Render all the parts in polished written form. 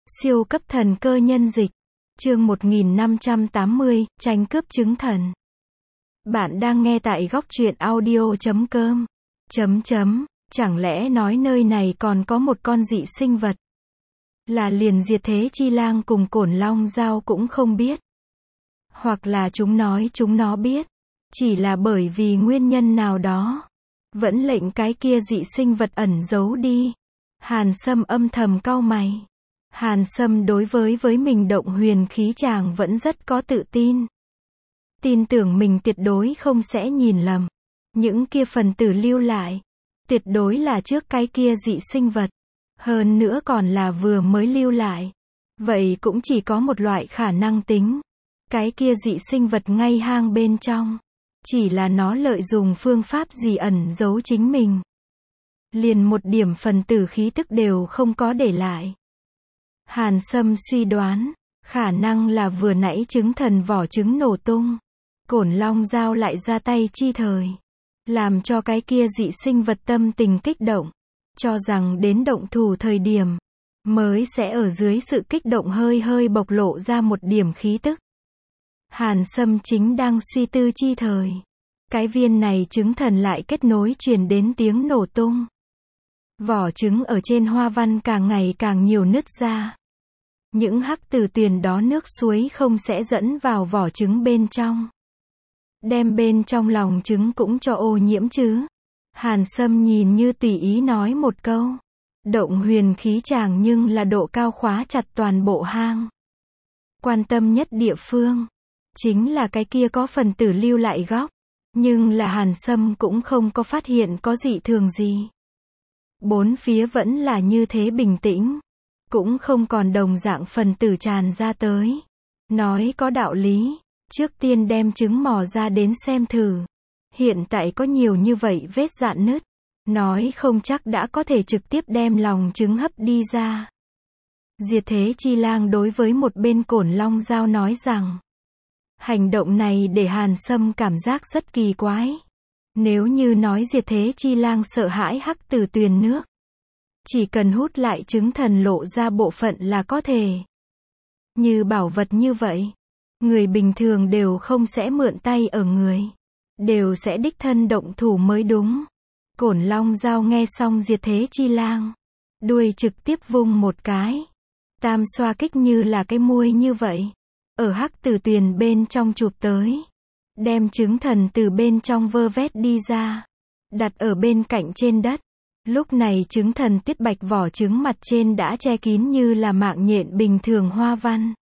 Siêu cấp thần cơ nhân dịch. Chương 1580, tranh cướp chứng thần. Bạn đang nghe tại góc truyện audio.com. Chẳng lẽ nói nơi này còn có một con dị sinh vật? Là liền Diệt Thế Chi Lang cùng Cổn Long Dao cũng không biết. Hoặc là chúng nói chúng nó biết. Chỉ là bởi vì nguyên nhân nào đó. Vẫn lệnh cái kia dị sinh vật ẩn giấu đi. Hàn Sâm âm thầm cau mày. Hàn Sâm đối với mình động huyền khí chàng vẫn rất có tự tin. Tin tưởng mình tuyệt đối không sẽ nhìn lầm. Những kia phần tử lưu lại. Tuyệt đối là trước cái kia dị sinh vật. Hơn nữa còn là vừa mới lưu lại. Vậy cũng chỉ có một loại khả năng tính. Cái kia dị sinh vật ngay hang bên trong. Chỉ là nó lợi dụng phương pháp gì ẩn giấu chính mình. Liền một điểm phần tử khí tức đều không có để lại. Hàn Sâm suy đoán, khả năng là vừa nãy chứng thần vỏ trứng nổ tung. Cổn Long Dao lại ra tay chi thời. Làm cho cái kia dị sinh vật tâm tình kích động. Cho rằng đến động thủ thời điểm, mới sẽ ở dưới sự kích động hơi bộc lộ ra một điểm khí tức. Hàn Sâm chính đang suy tư chi thời. Cái viên này trứng thần lại kết nối truyền đến tiếng nổ tung. Vỏ trứng ở trên hoa văn càng ngày càng nhiều nứt ra. Những hắc tử tuyền đó nước suối không sẽ dẫn vào vỏ trứng bên trong. Đem bên trong lòng trứng cũng cho ô nhiễm chứ. Hàn Sâm nhìn như tùy ý nói một câu. Động huyền khí chàng nhưng là độ cao khóa chặt toàn bộ hang. Quan tâm nhất địa phương. Chính là cái kia có phần tử lưu lại góc. Nhưng là Hàn Sâm cũng không có phát hiện có dị thường gì. Bốn phía vẫn là như thế bình tĩnh. Cũng không còn đồng dạng phần tử tràn ra tới. Nói có đạo lý. Trước tiên đem trứng mò ra đến xem thử. Hiện tại có nhiều như vậy vết rạn nứt. Nói không chắc đã có thể trực tiếp đem lòng trứng hấp đi ra. Diệt Thế Chi Lang đối với một bên Cổn Long Dao nói rằng. Hành động này để Hàn Sâm cảm giác rất kỳ quái. Nếu như nói Diệt Thế Chi Lang sợ hãi hắc tử tuyền nước. Chỉ cần hút lại trứng thần lộ ra bộ phận là có thể. Như bảo vật như vậy. Người bình thường đều không sẽ mượn tay ở người. Đều sẽ đích thân động thủ mới đúng. Cổn Long Dao nghe xong Diệt Thế Chi Lang. Đuôi trực tiếp vung một cái. Tam xoa kích như là cái muôi như vậy. Ở hắc tử tuyền bên trong chụp tới. Đem trứng thần từ bên trong vơ vét đi ra. Đặt ở bên cạnh trên đất. Lúc này trứng thần tuyết bạch vỏ trứng mặt trên đã che kín như là mạng nhện bình thường hoa văn.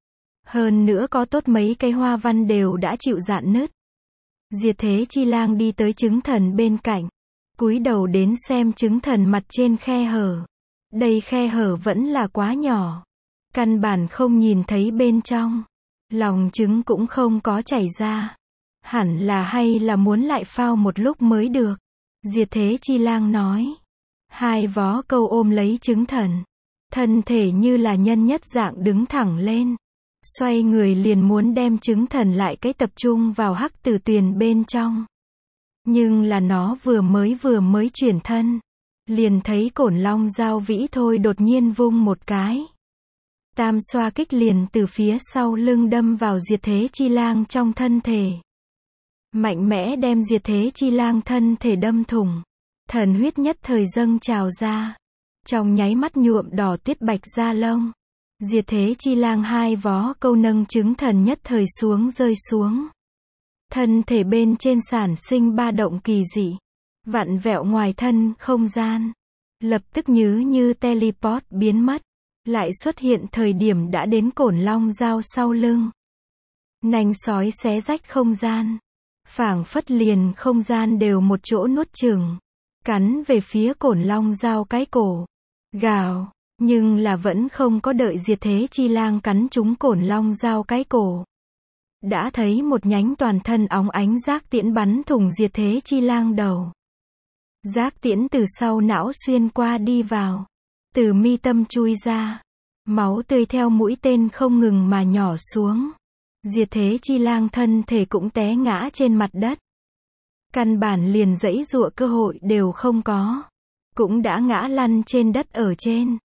Hơn nữa có tốt mấy cái hoa văn đều đã chịu rạn nứt. Diệt Thế Chi Lang đi tới trứng thần bên cạnh. Cúi đầu đến xem trứng thần mặt trên khe hở. Đây khe hở vẫn là quá nhỏ. Căn bản không nhìn thấy bên trong. Lòng trứng cũng không có chảy ra. Hẳn là hay là muốn lại phao một lúc mới được. Diệt Thế Chi Lang nói. Hai vó câu ôm lấy trứng thần. Thân thể như là nhân nhất dạng đứng thẳng lên. Xoay người liền muốn đem trứng thần lại cái tập trung vào hắc tử tuyền bên trong. Nhưng là nó vừa mới chuyển thân. Liền thấy Cổn Long Dao vĩ thôi đột nhiên vung một cái. Tam xoa kích liền từ phía sau lưng đâm vào Diệt Thế Chi Lang trong thân thể. Mạnh mẽ đem Diệt Thế Chi Lang thân thể đâm thủng. Thần huyết nhất thời dâng trào ra. Trong nháy mắt nhuộm đỏ tuyết bạch da lông. Diệt Thế Chi Lang hai vó câu nâng trứng thần nhất thời rơi xuống. Thân thể bên trên sản sinh ba động kỳ dị. Vặn vẹo ngoài thân không gian. Lập tức như teleport biến mất. Lại xuất hiện thời điểm đã đến Cổn Long Dao sau lưng. Nanh sói xé rách không gian. Phảng phất liền không gian đều một chỗ nuốt chửng. Cắn về phía Cổn Long Dao cái cổ. Gào. Nhưng là vẫn không có đợi Diệt Thế Chi Lang cắn trúng Cổn Long Dao cái cổ. Đã thấy một nhánh toàn thân óng ánh giác tiễn bắn thủng Diệt Thế Chi Lang đầu. Giác tiễn từ sau não xuyên qua đi vào. Từ mi tâm chui ra. Máu tươi theo mũi tên không ngừng mà nhỏ xuống. Diệt Thế Chi Lang thân thể cũng té ngã trên mặt đất. Căn bản liền giãy giụa cơ hội đều không có. Cũng đã ngã lăn trên đất ở trên.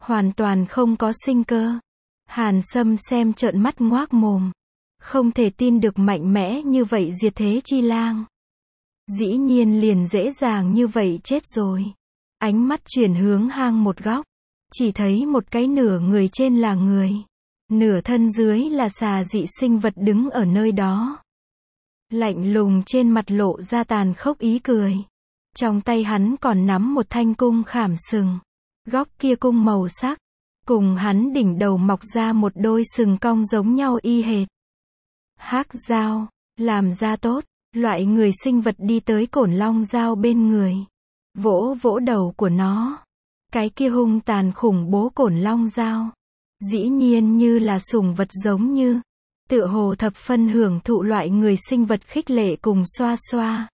hoàn toàn không có sinh cơ. Hàn Sâm xem trợn mắt ngoác mồm. Không thể tin được mạnh mẽ như vậy Diệt Thế Chi Lang. Dĩ nhiên liền dễ dàng như vậy chết rồi. Ánh mắt chuyển hướng hang một góc. Chỉ thấy một cái nửa người trên là người. Nửa thân dưới là xà dị sinh vật đứng ở nơi đó. Lạnh lùng trên mặt lộ ra tàn khốc ý cười. Trong tay hắn còn nắm một thanh cung khảm sừng. Góc kia cung màu sắc. Cùng hắn đỉnh đầu mọc ra một đôi sừng cong giống nhau y hệt. Hắc Dao, làm ra tốt. Loại người sinh vật đi tới Cổn Long Dao bên người. Vỗ vỗ đầu của nó. Cái kia hung tàn khủng bố Cổn Long Dao. Dĩ nhiên như là sủng vật giống như. Tựa hồ thập phân hưởng thụ loại người sinh vật khích lệ cùng xoa xoa.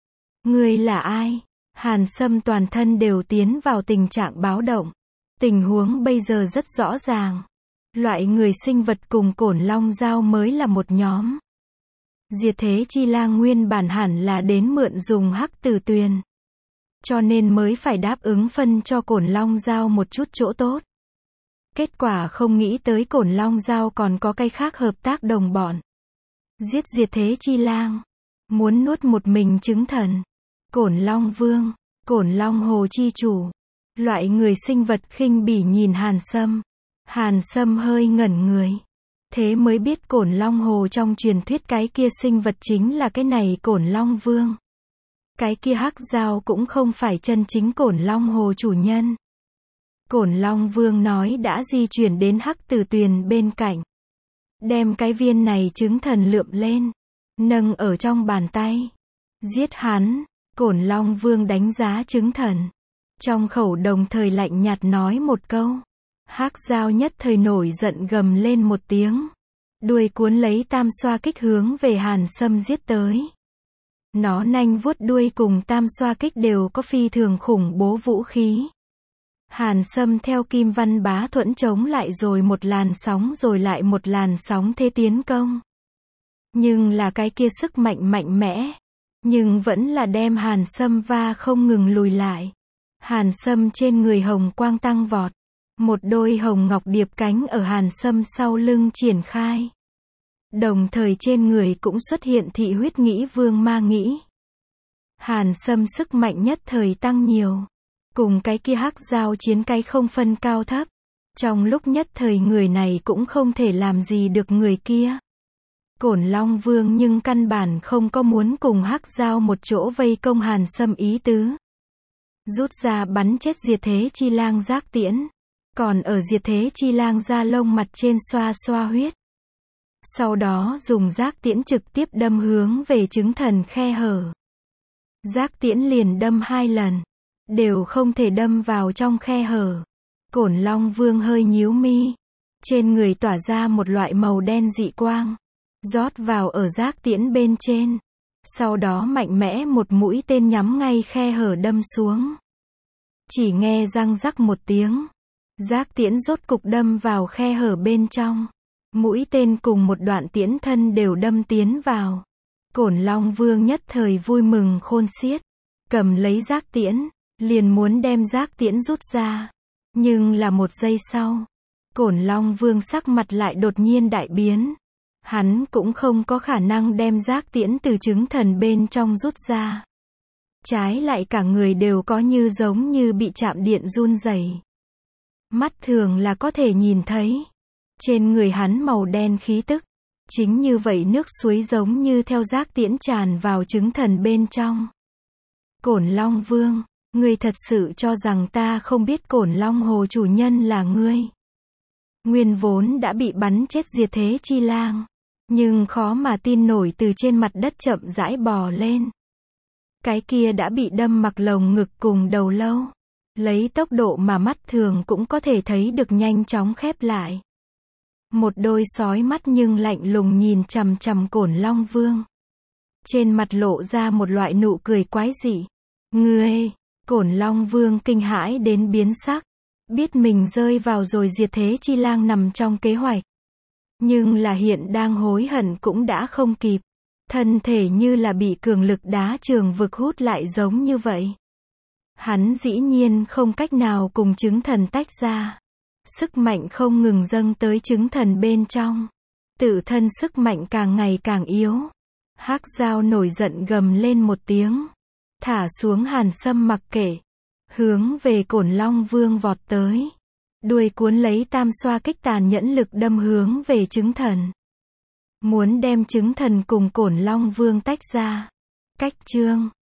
Ngươi là ai? Hàn Sâm toàn thân đều tiến vào tình trạng báo động. Tình huống bây giờ rất rõ ràng. Loại người sinh vật cùng Cổn Long Dao mới là một nhóm. Diệt Thế Chi Lang nguyên bản hẳn là đến mượn dùng Hắc Tử Tuyền. Cho nên mới phải đáp ứng phân cho Cổn Long Dao một chút chỗ tốt. Kết quả không nghĩ tới Cổn Long Dao còn có cái khác hợp tác đồng bọn. Giết Diệt Thế Chi Lang. Muốn nuốt một mình chứng thần. Cổn Long Vương, Cổn Long Hồ Chi Chủ. Loại người sinh vật khinh bỉ nhìn Hàn Sâm. Hàn Sâm hơi ngẩn người. Thế mới biết Cổn Long Hồ trong truyền thuyết cái kia sinh vật chính là cái này Cổn Long Vương. Cái kia Hắc Dao cũng không phải chân chính Cổn Long Hồ chủ nhân. Cổn Long Vương nói đã di chuyển đến Hắc Tử Tuyền bên cạnh. Đem cái viên này chứng thần lượm lên. Nâng ở trong bàn tay. Giết hắn. Cổn Long Vương đánh giá chứng thần. Trong khẩu đồng thời lạnh nhạt nói một câu. Hắc Dao nhất thời nổi giận gầm lên một tiếng. Đuôi cuốn lấy tam xoa kích hướng về Hàn Sâm giết tới. Nó nanh vuốt đuôi cùng tam xoa kích đều có phi thường khủng bố vũ khí. Hàn Sâm theo Kim Văn Bá Thuẫn chống lại rồi một làn sóng rồi lại một làn sóng thế tiến công. Nhưng là cái kia sức mạnh mạnh mẽ. Nhưng vẫn là đem Hàn Sâm va không ngừng lùi lại. Hàn Sâm trên người hồng quang tăng vọt. Một đôi hồng ngọc điệp cánh ở Hàn Sâm sau lưng triển khai. Đồng thời trên người cũng xuất hiện thị huyết nghĩ vương ma nghĩ. Hàn Sâm sức mạnh nhất thời tăng nhiều. Cùng cái kia Hắc Dao chiến cái không phân cao thấp. Trong lúc nhất thời người này cũng không thể làm gì được người kia. Cổn Long Vương nhưng căn bản không có muốn cùng Hắc Dao một chỗ vây công Hàn Sâm ý tứ. Rút ra bắn chết Diệt Thế Chi Lang giác tiễn. Còn ở Diệt Thế Chi Lang da lông mặt trên xoa xoa huyết. Sau đó dùng giác tiễn trực tiếp đâm hướng về chứng thần khe hở. Giác tiễn liền đâm 2 lần. Đều không thể đâm vào trong khe hở. Cổn Long Vương hơi nhíu mi. Trên người tỏa ra một loại màu đen dị quang. Rót vào ở giác tiễn bên trên. Sau đó mạnh mẽ một mũi tên nhắm ngay khe hở đâm xuống. Chỉ nghe răng rắc một tiếng. Giác tiễn rốt cục đâm vào khe hở bên trong. Mũi tên cùng một đoạn tiễn thân đều đâm tiến vào. Cổn Long Vương nhất thời vui mừng khôn xiết. Cầm lấy giác tiễn. Liền muốn đem giác tiễn rút ra. Nhưng là một giây sau. Cổn Long Vương sắc mặt lại đột nhiên đại biến. Hắn cũng không có khả năng đem giác tiễn từ chứng thần bên trong rút ra. Trái lại cả người đều có như giống như bị chạm điện run rẩy. Mắt thường là có thể nhìn thấy. Trên người hắn màu đen khí tức. Chính như vậy nước suối giống như theo giác tiễn tràn vào chứng thần bên trong. Cổn Long Vương, ngươi thật sự cho rằng ta không biết Cổn Long Hồ chủ nhân là ngươi. Nguyên vốn đã bị bắn chết Diệt Thế Chi Lang. Nhưng khó mà tin nổi từ trên mặt đất chậm rãi bò lên. Cái kia đã bị đâm mặc lồng ngực cùng đầu lâu. Lấy tốc độ mà mắt thường cũng có thể thấy được nhanh chóng khép lại. Một đôi sói mắt nhưng lạnh lùng nhìn chằm chằm Cổn Long Vương. Trên mặt lộ ra một loại nụ cười quái dị. Ngươi, Cổn Long Vương kinh hãi đến biến sắc. Biết mình rơi vào rồi Diệt Thế Chi Lang nằm trong kế hoạch. Nhưng là hiện đang hối hận cũng đã không kịp. Thân thể như là bị cường lực đá trường vực hút lại giống như vậy. Hắn dĩ nhiên không cách nào cùng chứng thần tách ra. Sức mạnh không ngừng dâng tới chứng thần bên trong. Tự thân sức mạnh càng ngày càng yếu. Hắc Dao nổi giận gầm lên một tiếng. Thả xuống Hàn Sâm mặc kệ. Hướng về Cổn Long Vương vọt tới. Đuôi cuốn lấy tam xoa kích tàn nhẫn lực đâm hướng về chứng thần. Muốn đem chứng thần cùng Cổn Long Vương tách ra. Cách chương